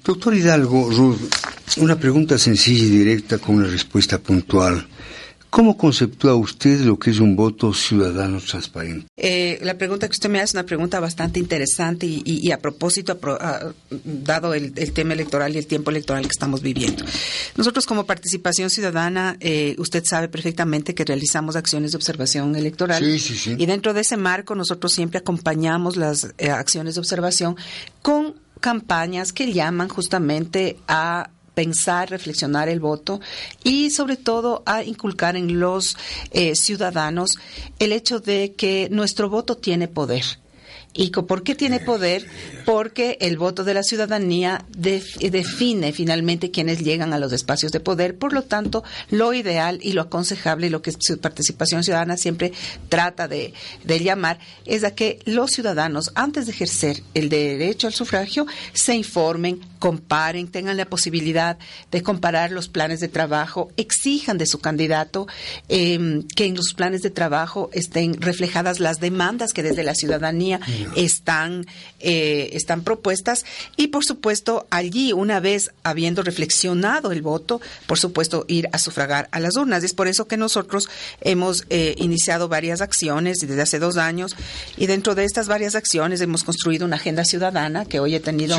Doctor Hidalgo, Ruth, una pregunta sencilla y directa con una respuesta puntual. ¿Cómo conceptúa usted lo que es un voto ciudadano transparente? La pregunta que usted me hace es una pregunta bastante interesante y a propósito, dado el tema electoral y el tiempo electoral que estamos viviendo. Nosotros como Participación Ciudadana, usted sabe perfectamente que realizamos acciones de observación electoral. Sí. Y dentro de ese marco nosotros siempre acompañamos las acciones de observación con campañas que llaman justamente a pensar, reflexionar el voto y sobre todo a inculcar en los ciudadanos el hecho de que nuestro voto tiene poder. ¿Y por qué tiene poder? Porque el voto de la ciudadanía define finalmente quienes llegan a los espacios de poder. Por lo tanto, lo ideal y lo aconsejable, lo que Participación Ciudadana siempre trata de llamar, es a que los ciudadanos, antes de ejercer el derecho al sufragio, se informen, comparen, tengan la posibilidad de comparar los planes de trabajo, exijan de su candidato que en los planes de trabajo estén reflejadas las demandas que desde la ciudadanía están propuestas y, por supuesto, allí, una vez habiendo reflexionado el voto, por supuesto, ir a sufragar a las urnas. Es por eso que nosotros hemos iniciado varias acciones desde hace 2 años y dentro de estas varias acciones hemos construido una agenda ciudadana que hoy he tenido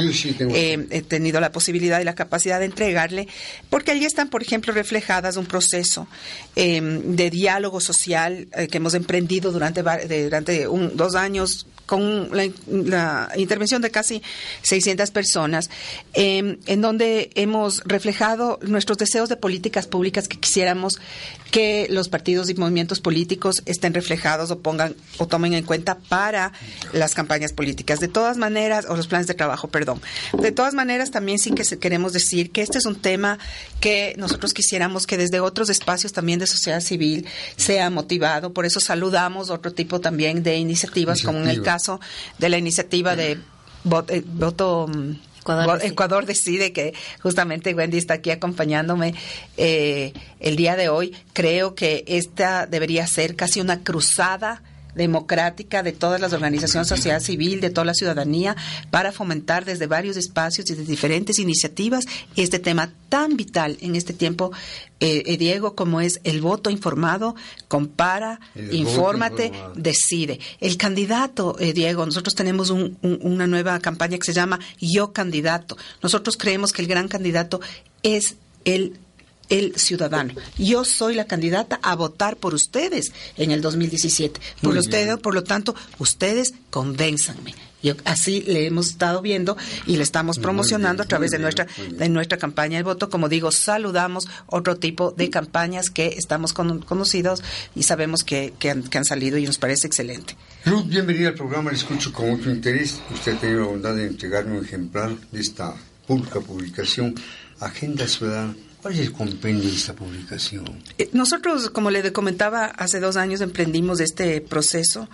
la posibilidad y la capacidad de entregarle, porque allí están, por ejemplo, reflejadas un proceso de diálogo social que hemos emprendido durante 2 años con la intervención de casi 600 personas, en donde hemos reflejado nuestros deseos de políticas públicas que quisiéramos que los partidos y movimientos políticos estén reflejados o tomen en cuenta para las campañas políticas. De todas maneras, o los planes de trabajo, perdón. De todas maneras, también sí que queremos decir que este es un tema que nosotros quisiéramos que desde otros espacios también de sociedad civil sea motivado. Por eso saludamos otro tipo también de iniciativas, como en el caso de la iniciativa de voto Ecuador decide, que justamente Wendy está aquí acompañándome el día de hoy. Creo que esta debería ser casi una cruzada democrática de todas las organizaciones de sociedad civil, de toda la ciudadanía, para fomentar desde varios espacios y de diferentes iniciativas este tema tan vital en este tiempo, Diego, como es el voto informado. Compara, infórmate, decide. El candidato, Diego, nosotros tenemos una nueva campaña que se llama Yo Candidato. Nosotros creemos que el gran candidato es el ciudadano. Yo soy la candidata a votar por ustedes en el 2017. Por lo tanto, ustedes convénzanme. Así le hemos estado viendo y le estamos promocionando a través de nuestra campaña de voto. Como digo, saludamos otro tipo de campañas que estamos conocidos y sabemos que han salido y nos parece excelente. Ruth, bienvenida al programa, le escucho con mucho interés. Usted ha tenido la bondad de entregarme un ejemplar de esta publicación, Agenda Ciudadana. ¿Cuál es el compendio de esta publicación? Nosotros, como le comentaba, hace 2 años emprendimos este proceso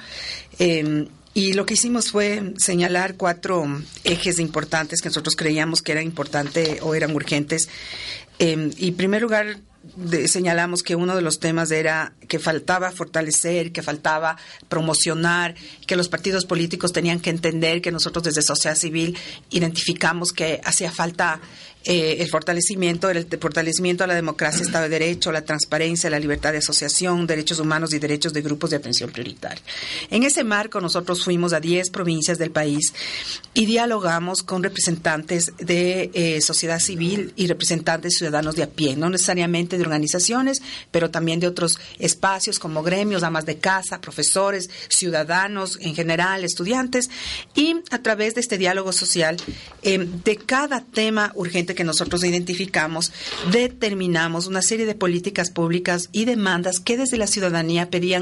y lo que hicimos fue señalar 4 ejes importantes que nosotros creíamos que eran importantes o eran urgentes. Y en primer lugar, señalamos que uno de los temas era que faltaba fortalecer, que faltaba promocionar, que los partidos políticos tenían que entender que nosotros desde sociedad civil identificamos que hacía falta el fortalecimiento a la democracia, Estado de Derecho, la transparencia, la libertad de asociación, derechos humanos y derechos de grupos de atención prioritaria. En ese marco nosotros fuimos a 10 provincias del país y dialogamos con representantes de sociedad civil y representantes ciudadanos de a pie, no necesariamente de organizaciones, pero también de otros espacios como gremios, amas de casa, profesores, ciudadanos en general, estudiantes, y a través de este diálogo social, de cada tema urgente que nosotros identificamos, determinamos una serie de políticas públicas y demandas que desde la ciudadanía pedían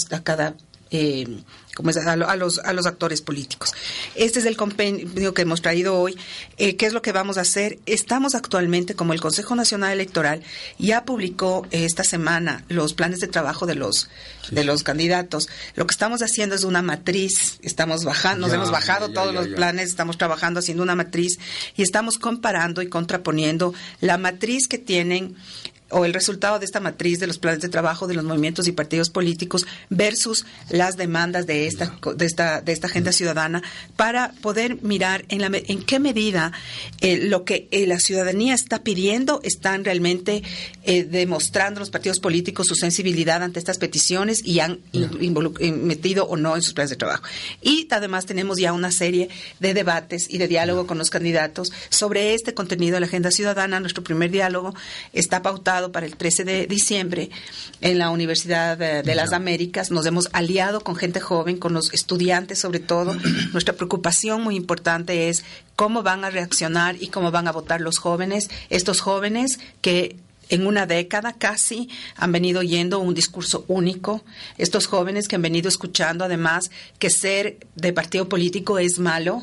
a los actores políticos. Este es el compendio que hemos traído hoy. ¿Qué es lo que vamos a hacer? Estamos actualmente, como el Consejo Nacional Electoral ya publicó esta semana los planes de trabajo de los candidatos. Lo que estamos haciendo es una matriz. Nos hemos bajado todos los planes, estamos trabajando haciendo una matriz y estamos comparando y contraponiendo la matriz que tienen o el resultado de esta matriz de los planes de trabajo de los movimientos y partidos políticos versus las demandas de esta agenda ciudadana, para poder mirar en qué medida lo que la ciudadanía está pidiendo están realmente demostrando los partidos políticos su sensibilidad ante estas peticiones y han metido o no en sus planes de trabajo. Y además tenemos ya una serie de debates y de diálogo con los candidatos sobre este contenido de la agenda ciudadana. Nuestro primer diálogo está pautado para el 13 de diciembre en la Universidad de las Américas. Nos hemos aliado con gente joven, con los estudiantes sobre todo. Nuestra preocupación muy importante es cómo van a reaccionar y cómo van a votar los jóvenes, estos jóvenes que en una década casi han venido oyendo un discurso único, estos jóvenes que han venido escuchando además que ser de partido político es malo.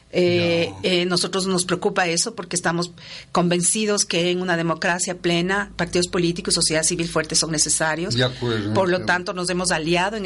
Nosotros nos preocupa eso porque estamos convencidos que en una democracia plena partidos políticos y sociedad civil fuerte son necesarios. De acuerdo, por lo tanto, nos hemos aliado en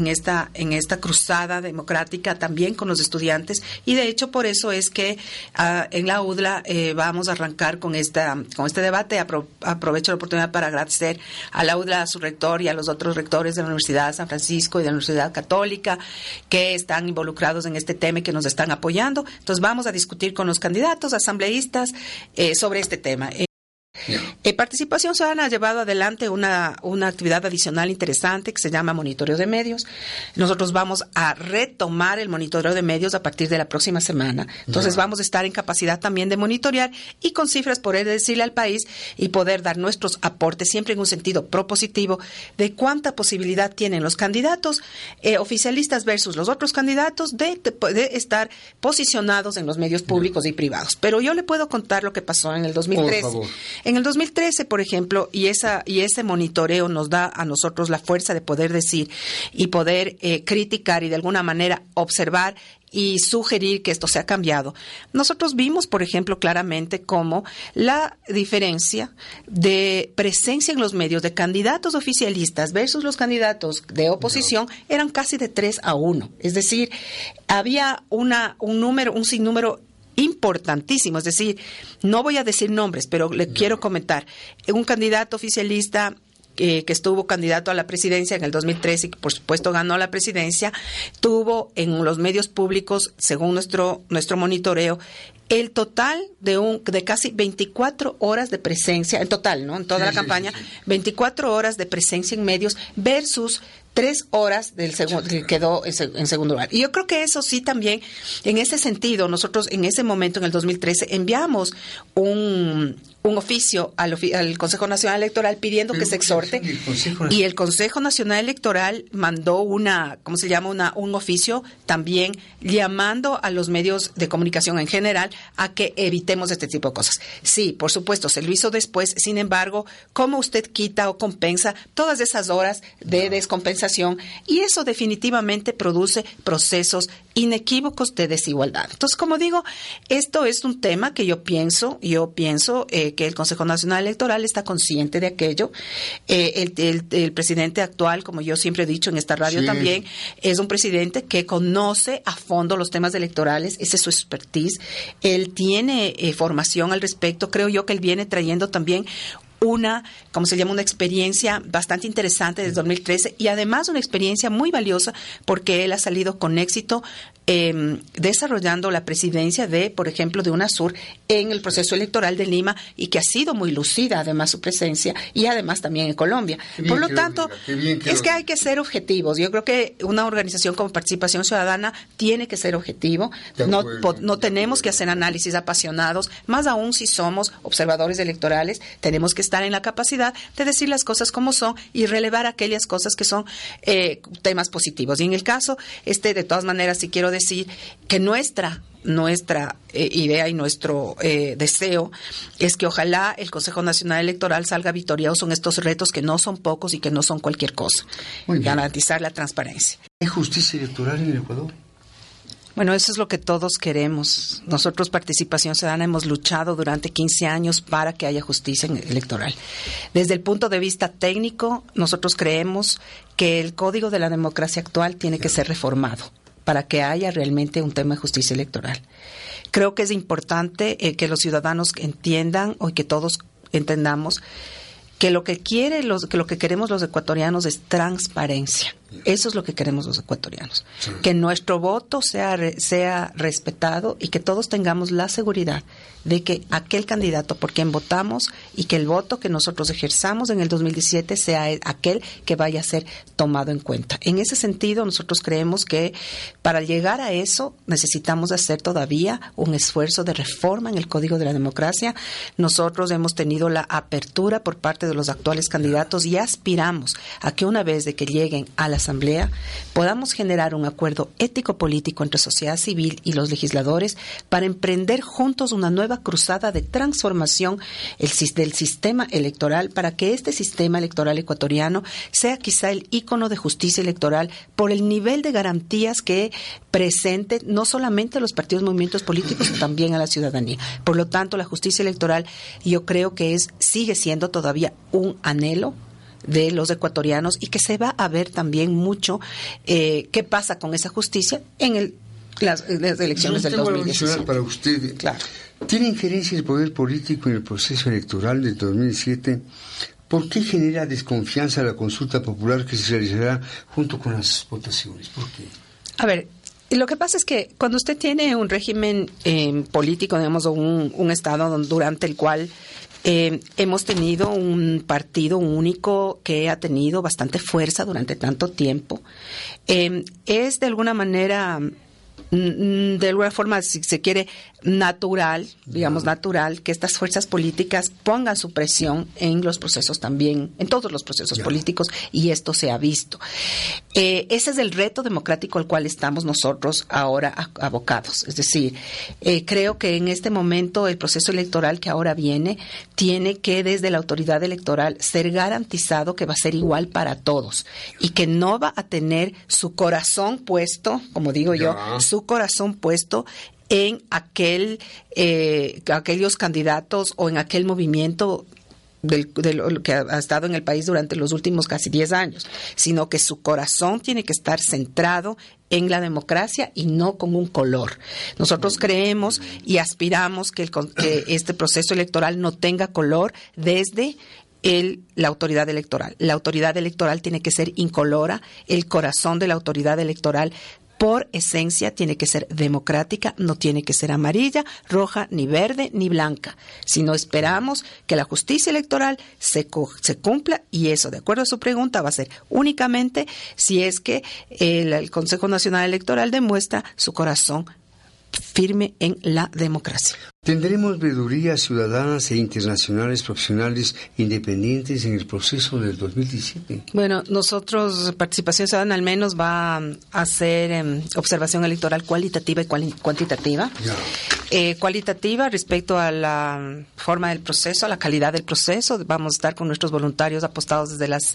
esta cruzada democrática también con los estudiantes, y de hecho por eso es que en la UDLA vamos a arrancar con este debate. Aprovecho la oportunidad para agradecer a la UDLA, a su rector y a los otros rectores de la Universidad de San Francisco y de la Universidad Católica que están involucrados en este tema y que nos están apoyando. Entonces vamos a discutir con los candidatos, asambleístas, sobre este tema. Participación Ciudadana ha llevado adelante una actividad adicional interesante que se llama monitoreo de medios. Nosotros vamos a retomar el monitoreo de medios a partir de la próxima semana. Entonces vamos a estar en capacidad también de monitorear y con cifras poder decirle al país y poder dar nuestros aportes siempre en un sentido propositivo de cuánta posibilidad tienen los candidatos oficialistas versus los otros candidatos de estar posicionados en los medios públicos y privados. Pero yo le puedo contar lo que pasó en el 2013. Por favor. En el 2013, por ejemplo, y ese monitoreo nos da a nosotros la fuerza de poder decir y poder criticar y de alguna manera observar y sugerir que esto se ha cambiado. Nosotros vimos, por ejemplo, claramente cómo la diferencia de presencia en los medios de candidatos oficialistas versus los candidatos de oposición eran casi de 3-1. Es decir, había un sinnúmero importantísimo, es decir, no voy a decir nombres, pero le quiero comentar. Un candidato oficialista que estuvo candidato a la presidencia en el 2013 y que por supuesto ganó la presidencia, tuvo en los medios públicos, según nuestro monitoreo, el total de casi 24 horas de presencia, en total, ¿no? En toda la campaña, 24 horas de presencia en medios versus 3 horas del segundo, que quedó en segundo lugar. Y yo creo que eso sí también, en ese sentido, nosotros en ese momento, en el 2013, enviamos un oficio al Consejo Nacional Electoral pidiendo que se exhorte, y el Consejo Nacional Electoral mandó un oficio también llamando a los medios de comunicación en general a que evitemos este tipo de cosas. Sí, por supuesto, se lo hizo después. Sin embargo, ¿cómo usted quita o compensa todas esas horas de descompensación? Y eso definitivamente produce procesos inequívocos de desigualdad. Entonces, como digo, esto es un tema que yo pienso que el Consejo Nacional Electoral está consciente de aquello. El presidente actual, como yo siempre he dicho en esta radio también, es un presidente que conoce a fondo los temas electorales, esa es su expertise. Él tiene formación al respecto. Creo yo que él viene trayendo también una experiencia bastante interesante desde 2013 y además una experiencia muy valiosa porque él ha salido con éxito desarrollando la presidencia por ejemplo, de UNASUR en el proceso electoral de Lima y que ha sido muy lucida además su presencia y además también en Colombia. Por lo tanto, es que hay que ser objetivos. Yo creo que una organización como Participación Ciudadana tiene que ser objetivo. No tenemos que hacer análisis apasionados, más aún si somos observadores electorales, tenemos que estar en la capacidad de decir las cosas como son y relevar aquellas cosas que son temas positivos. Y en el caso, de todas maneras, sí quiero decir que nuestra idea y nuestro deseo es que ojalá el Consejo Nacional Electoral salga victorioso en estos retos que no son pocos y que no son cualquier cosa. Garantizar la transparencia. ¿Hay justicia electoral en el Ecuador? Bueno, eso es lo que todos queremos. Nosotros, Participación Ciudadana, hemos luchado durante 15 años para que haya justicia electoral. Desde el punto de vista técnico, nosotros creemos que el Código de la Democracia actual tiene que ser reformado para que haya realmente un tema de justicia electoral. Creo que es importante que los ciudadanos entiendan o que todos entendamos que lo que queremos los ecuatorianos es transparencia. Eso es lo que queremos los ecuatorianos. Sí. Que nuestro voto sea respetado y que todos tengamos la seguridad de que aquel candidato por quien votamos y que el voto que nosotros ejerzamos en el 2017 sea aquel que vaya a ser tomado en cuenta. En ese sentido, nosotros creemos que para llegar a eso necesitamos hacer todavía un esfuerzo de reforma en el Código de la Democracia. Nosotros hemos tenido la apertura por parte de los actuales candidatos y aspiramos a que una vez de que lleguen a la Asamblea podamos generar un acuerdo ético-político entre sociedad civil y los legisladores para emprender juntos una nueva cruzada de transformación del sistema electoral para que este sistema electoral ecuatoriano sea quizá el ícono de justicia electoral por el nivel de garantías que presente no solamente a los partidos y movimientos políticos, sino también a la ciudadanía. Por lo tanto, la justicia electoral yo creo que sigue siendo todavía un anhelo de los ecuatorianos y que se va a ver también mucho qué pasa con esa justicia en las elecciones del 2017. Para usted, claro. ¿Tiene injerencia el poder político en el proceso electoral del 2017? ¿Por qué genera desconfianza la consulta popular que se realizará junto con las votaciones? ¿Por qué? A ver, lo que pasa es que cuando usted tiene un régimen político, digamos, o un Estado durante el cual hemos tenido un partido único que ha tenido bastante fuerza durante tanto tiempo, es de alguna forma, si se quiere, natural que estas fuerzas políticas pongan su presión en los procesos también, en todos los procesos políticos, y esto se ha visto. Ese es el reto democrático al cual estamos nosotros ahora abocados. Es decir, creo que en este momento el proceso electoral que ahora viene tiene que desde la autoridad electoral ser garantizado que va a ser igual para todos y que no va a tener su corazón puesto, como digo yo, su corazón puesto en aquellos candidatos o en aquel movimiento de lo que ha estado en el país durante los últimos casi 10 años, sino que su corazón tiene que estar centrado en la democracia y no con un color. Nosotros creemos y aspiramos que este proceso electoral no tenga color desde la autoridad electoral. La autoridad electoral tiene que ser incolora, el corazón de la autoridad electoral por esencia tiene que ser democrática, no tiene que ser amarilla, roja, ni verde, ni blanca. Si no esperamos que la justicia electoral se cumpla, y eso, de acuerdo a su pregunta, va a ser únicamente si es que el Consejo Nacional Electoral demuestra su corazón firme en la democracia. ¿Tendremos veedurías ciudadanas e internacionales profesionales independientes en el proceso del 2017? Bueno, nosotros, Participación Ciudadana, al menos va a hacer observación electoral cualitativa y cuantitativa. Cualitativa respecto a la forma del proceso, a la calidad del proceso. Vamos a estar con nuestros voluntarios apostados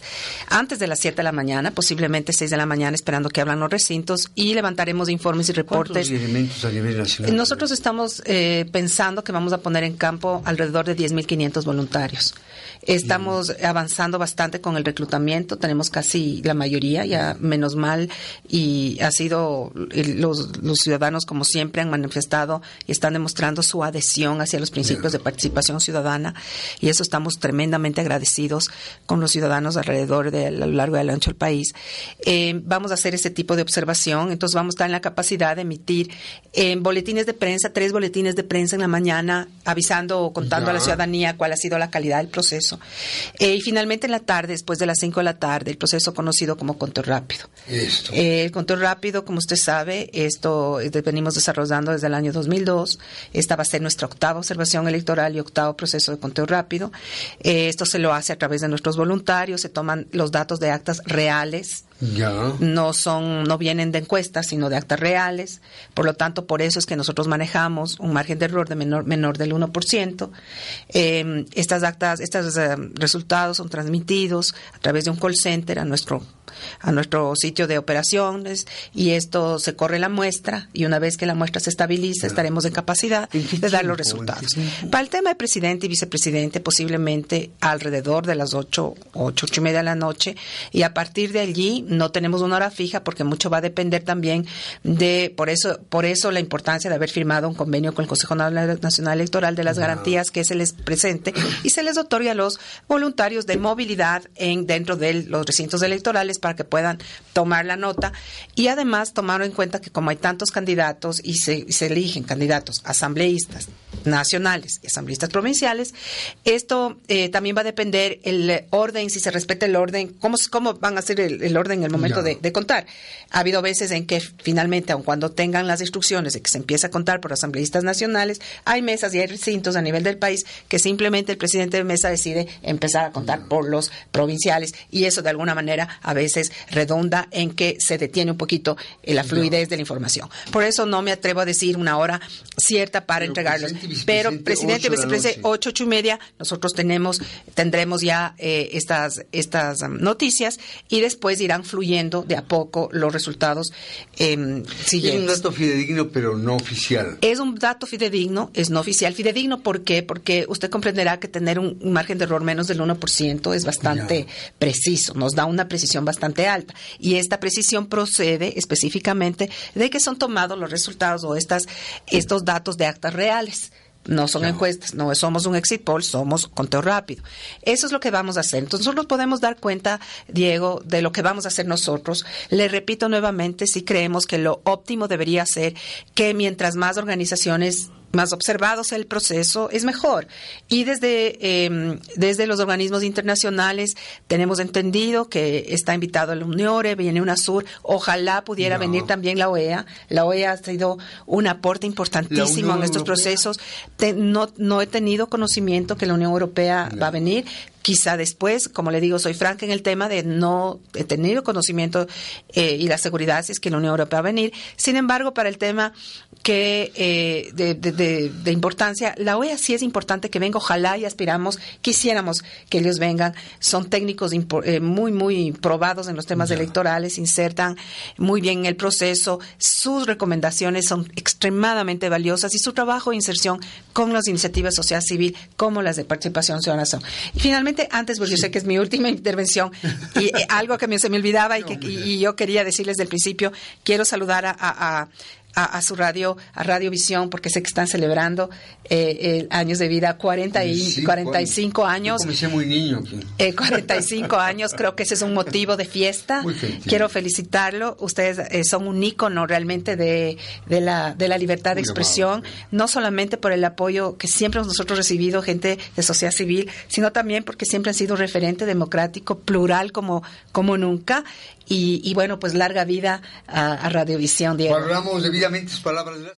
antes de las 7 de la mañana, posiblemente 6 de la mañana, esperando que abran los recintos, y levantaremos informes y reportes. ¿Cuántos elementos a nivel nacional? Nosotros estamos pensando que vamos a poner en campo alrededor de 10.500 voluntarios. Estamos avanzando bastante con el reclutamiento, tenemos casi la mayoría, ya menos mal, y ha sido los ciudadanos, como siempre, han manifestado y están demostrando su adhesión hacia los principios de participación ciudadana, y eso estamos tremendamente agradecidos con los ciudadanos alrededor a lo largo y a lo ancho del país. Vamos a hacer ese tipo de observación, entonces vamos a estar en la capacidad de emitir boletines de prensa, 3 boletines de prensa en la mañana, avisando o contando a la ciudadanía cuál ha sido la calidad del proceso. Y finalmente en la tarde, después de las 5 de la tarde, el proceso conocido como conteo rápido. El conteo rápido, como usted sabe, esto venimos desarrollando desde el año 2002. Esta va a ser nuestra 8ª observación electoral y 8º proceso de conteo rápido. Esto se lo hace a través de nuestros voluntarios, se toman los datos de actas reales. No vienen de encuestas, sino de actas reales. Por lo tanto, por eso es que nosotros manejamos un margen de error de menor del 1%. Estos resultados son transmitidos a través de un call center a nuestro sitio de operaciones, y esto se corre la muestra, y una vez que la muestra se estabiliza, estaremos en capacidad de dar los resultados. Para el tema de presidente y vicepresidente, posiblemente alrededor de las 8:30 de la noche, y a partir de allí no tenemos una hora fija, porque mucho va a depender también por eso la importancia de haber firmado un convenio con el Consejo Nacional Electoral de las garantías que se les presente y se les otorgue a los voluntarios de movilidad dentro de los recintos electorales, para que puedan tomar la nota, y además tomar en cuenta que como hay tantos candidatos y se eligen candidatos asambleístas nacionales y asambleístas provinciales, esto también va a depender el orden, si se respeta el orden, cómo van a ser el orden en el momento de contar. Ha habido veces en que finalmente, aun cuando tengan las instrucciones de que se empieza a contar por asambleístas nacionales, hay mesas y hay recintos a nivel del país que simplemente el presidente de mesa decide empezar a contar por los provinciales, y eso de alguna manera a veces redunda en que se detiene un poquito la fluidez de la información. Por eso no me atrevo a decir una hora cierta para entregarlos. Pero presidente y vicepresidente, 8:30, nosotros tendremos ya estas noticias, y después irán fluyendo de a poco los resultados siguientes. Es un dato fidedigno, pero no oficial. Es un dato fidedigno, es no oficial. Fidedigno, ¿por qué? Porque usted comprenderá que tener un margen de error menos del 1% es bastante preciso, nos da una precisión bastante alta, y esta precisión procede específicamente de que son tomados los resultados o estos datos de actas reales. No son encuestas, no somos un exit poll, somos conteo rápido. Eso es lo que vamos a hacer. Entonces nosotros podemos dar cuenta, Diego, de lo que vamos a hacer nosotros. Le repito nuevamente, sí creemos que lo óptimo debería ser que mientras más organizaciones, más observados el proceso, es mejor. Y desde los organismos internacionales tenemos entendido que está invitado el UNEORE, viene UNASUR, ojalá pudiera venir también la OEA. La OEA ha sido un aporte importantísimo en estos procesos. No he tenido conocimiento que la Unión Europea va a venir. Quizá después, como le digo, soy franca en el tema de no he tenido conocimiento y la seguridad si es que la Unión Europea va a venir. Sin embargo, para el tema de importancia, la OEA sí es importante que venga, ojalá, y quisiéramos que ellos vengan. Son técnicos muy, muy probados en los temas electorales, insertan muy bien en el proceso, sus recomendaciones son extremadamente valiosas, y su trabajo de inserción con las iniciativas de sociedad civil como las de participación ciudadana son. Y finalmente, antes, porque yo sé que es mi última intervención, y algo que se me olvidaba y yo quería decirles del principio, quiero saludar a su radio, a Radiovisión, porque sé que están celebrando años de vida, 45 años. Yo comencé muy niño. 45 años, creo que ese es un motivo de fiesta. Quiero felicitarlo. Ustedes son un ícono realmente de la libertad de expresión, no solamente por el apoyo que siempre nosotros recibido, gente de sociedad civil, sino también porque siempre han sido un referente democrático, plural como nunca. Y bueno, pues larga vida a Radiovisión, Diego. Valoramos debidamente sus palabras.